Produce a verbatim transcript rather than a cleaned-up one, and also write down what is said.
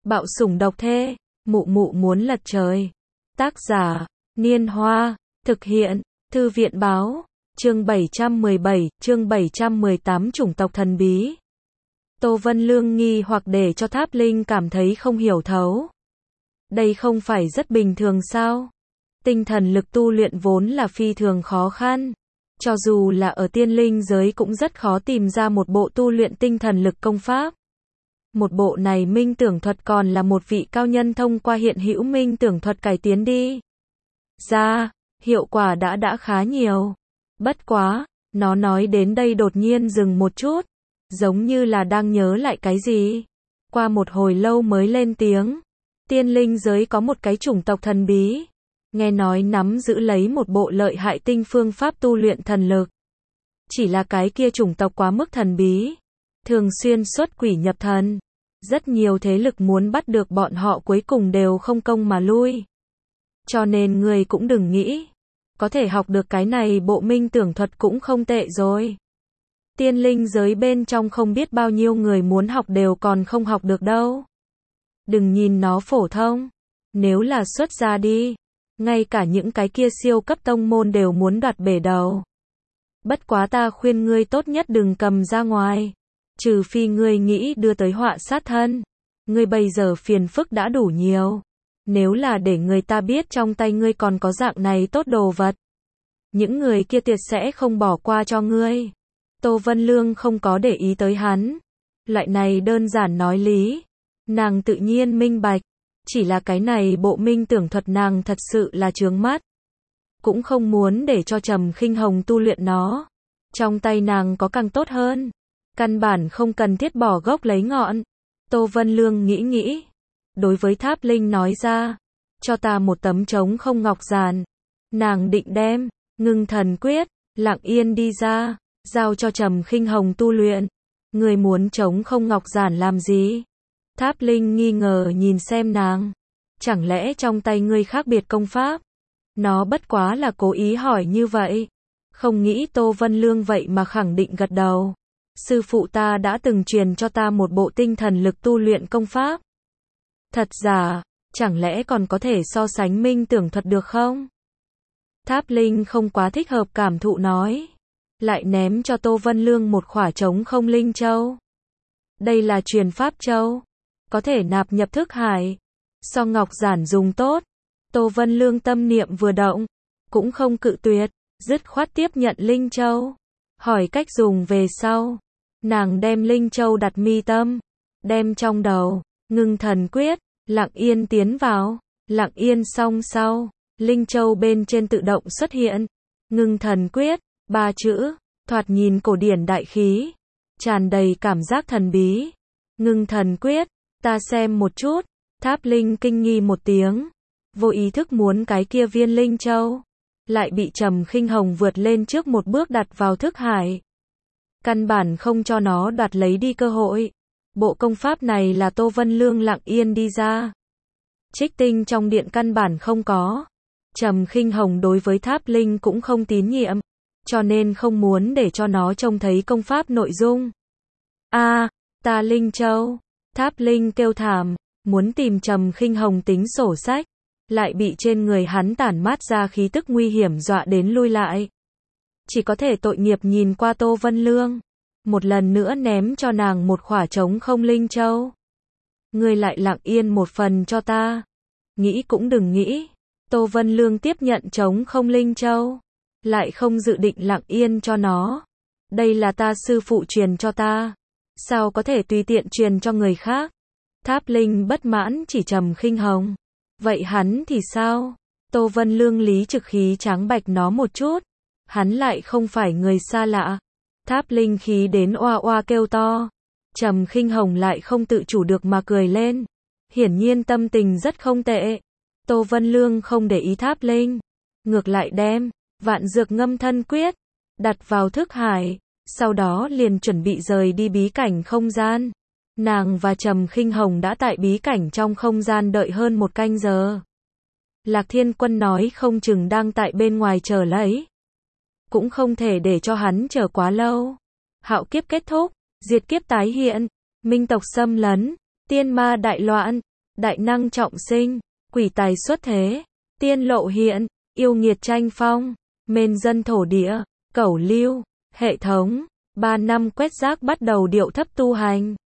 Bạo sủng độc thê, mụ mụ muốn lật trời. Tác giả, Niên Hoa, thực hiện, Thư viện báo, chương bảy trăm mười bảy, chương bảy trăm mười tám chủng tộc thần bí. Tô Vân Lương nghi hoặc để cho Tháp Linh cảm thấy không hiểu thấu. Đây không phải rất bình thường sao? Tinh thần lực tu luyện vốn là phi thường khó khăn. Cho dù là ở tiên linh giới cũng rất khó tìm ra một bộ tu luyện tinh thần lực công pháp. Một bộ này minh tưởng thuật còn là một vị cao nhân thông qua hiện hữu minh tưởng thuật cải tiến đi ra, hiệu quả đã đã khá nhiều. Bất quá, nó nói đến đây đột nhiên dừng một chút, giống như là đang nhớ lại cái gì. Qua một hồi lâu mới lên tiếng, tiên linh giới có một cái chủng tộc thần bí, nghe nói nắm giữ lấy một bộ lợi hại tinh phương pháp tu luyện thần lực. Chỉ là cái kia chủng tộc quá mức thần bí, thường xuyên xuất quỷ nhập thần. Rất nhiều thế lực muốn bắt được bọn họ cuối cùng đều không công mà lui. Cho nên người cũng đừng nghĩ, có thể học được cái này bộ minh tưởng thuật cũng không tệ rồi. Tiên linh giới bên trong không biết bao nhiêu người muốn học đều còn không học được đâu. Đừng nhìn nó phổ thông, nếu là xuất ra đi, ngay cả những cái kia siêu cấp tông môn đều muốn đoạt bể đầu. Bất quá ta khuyên ngươi tốt nhất đừng cầm ra ngoài. Trừ phi ngươi nghĩ đưa tới họa sát thân. Ngươi bây giờ phiền phức đã đủ nhiều. Nếu là để người ta biết trong tay ngươi còn có dạng này tốt đồ vật, những người kia tuyệt sẽ không bỏ qua cho ngươi. Tô Vân Lương không có để ý tới hắn. Loại này đơn giản nói lý, nàng tự nhiên minh bạch. Chỉ là cái này bộ minh tưởng thuật nàng thật sự là chướng mắt. Cũng không muốn để cho Trầm Khinh Hồng tu luyện nó. Trong tay nàng có càng tốt hơn. Căn bản không cần thiết bỏ gốc lấy ngọn. Tô Vân Lương nghĩ nghĩ. Đối với Tháp Linh nói ra. Cho ta một tấm trống không ngọc giản. Nàng định đem, ngưng thần quyết, lặng yên đi ra. Giao cho Trầm Khinh Hồng tu luyện. Người muốn trống không ngọc giản làm gì? Tháp Linh nghi ngờ nhìn xem nàng. Chẳng lẽ trong tay ngươi khác biệt công pháp? Nó bất quá là cố ý hỏi như vậy. Không nghĩ Tô Vân Lương vậy mà khẳng định gật đầu. Sư phụ ta đã từng truyền cho ta một bộ tinh thần lực tu luyện công pháp. Thật giả, chẳng lẽ còn có thể so sánh minh tưởng thuật được không? Tháp Linh không quá thích hợp cảm thụ nói. Lại ném cho Tô Vân Lương một khỏa trống không linh châu. Đây là truyền pháp châu. Có thể nạp nhập thức hải. So ngọc giản dùng tốt. Tô Vân Lương tâm niệm vừa động. Cũng không cự tuyệt. Dứt khoát tiếp nhận linh châu. Hỏi cách dùng về sau. Nàng đem linh châu đặt mi tâm. Đem trong đầu. Ngưng thần quyết. Lặng yên tiến vào. Lặng yên song sau. Linh châu bên trên tự động xuất hiện. Ngưng thần quyết. Ba chữ. Thoạt nhìn cổ điển đại khí. Tràn đầy cảm giác thần bí. Ngưng thần quyết. Ta xem một chút. Tháp Linh kinh nghi một tiếng. Vô ý thức muốn cái kia viên linh châu. Lại bị Trầm Khinh Hồng vượt lên trước một bước đặt vào thức hải. Căn bản không cho nó đoạt lấy đi cơ hội. Bộ công pháp này là Tô Vân Lương lặng yên đi ra. Trích tinh trong điện căn bản không có. Trầm Khinh Hồng đối với Tháp Linh cũng không tín nhiệm. Cho nên không muốn để cho nó trông thấy công pháp nội dung. A, à, ta Linh Châu. Tháp Linh kêu thảm. Muốn tìm Trầm Khinh Hồng tính sổ sách. Lại bị trên người hắn tản mát ra khí tức nguy hiểm dọa đến lui lại. Chỉ có thể tội nghiệp nhìn qua Tô Vân Lương. Một lần nữa ném cho nàng một khỏa trống không linh châu. Ngươi lại lặng yên một phần cho ta. Nghĩ cũng đừng nghĩ. Tô Vân Lương tiếp nhận trống không linh châu. Lại không dự định lặng yên cho nó. Đây là ta sư phụ truyền cho ta. Sao có thể tùy tiện truyền cho người khác? Tháp Linh bất mãn chỉ Trầm Khinh Hồng. Vậy hắn thì sao? Tô Vân Lương lý trực khí tráng bạch nó một chút. Hắn lại không phải người xa lạ. Tháp Linh khí đến oa oa kêu to. Trầm Khinh Hồng lại không tự chủ được mà cười lên. Hiển nhiên tâm tình rất không tệ. Tô Vân Lương không để ý Tháp Linh. Ngược lại đem vạn dược ngâm thân quyết đặt vào thức hải. Sau đó liền chuẩn bị rời đi bí cảnh không gian. Nàng và Trầm Khinh Hồng đã tại bí cảnh trong không gian đợi hơn một canh giờ. Lạc Thiên Quân nói không chừng đang tại bên ngoài chờ lấy. Cũng không thể để cho hắn chờ quá lâu. Hạo kiếp kết thúc, diệt kiếp tái hiện, minh tộc xâm lấn, tiên ma đại loạn, đại năng trọng sinh, quỷ tài xuất thế, tiên lộ hiện, yêu nghiệt tranh phong, mên dân thổ địa, cẩu lưu, hệ thống, ba năm quét rác bắt đầu điệu thấp tu hành.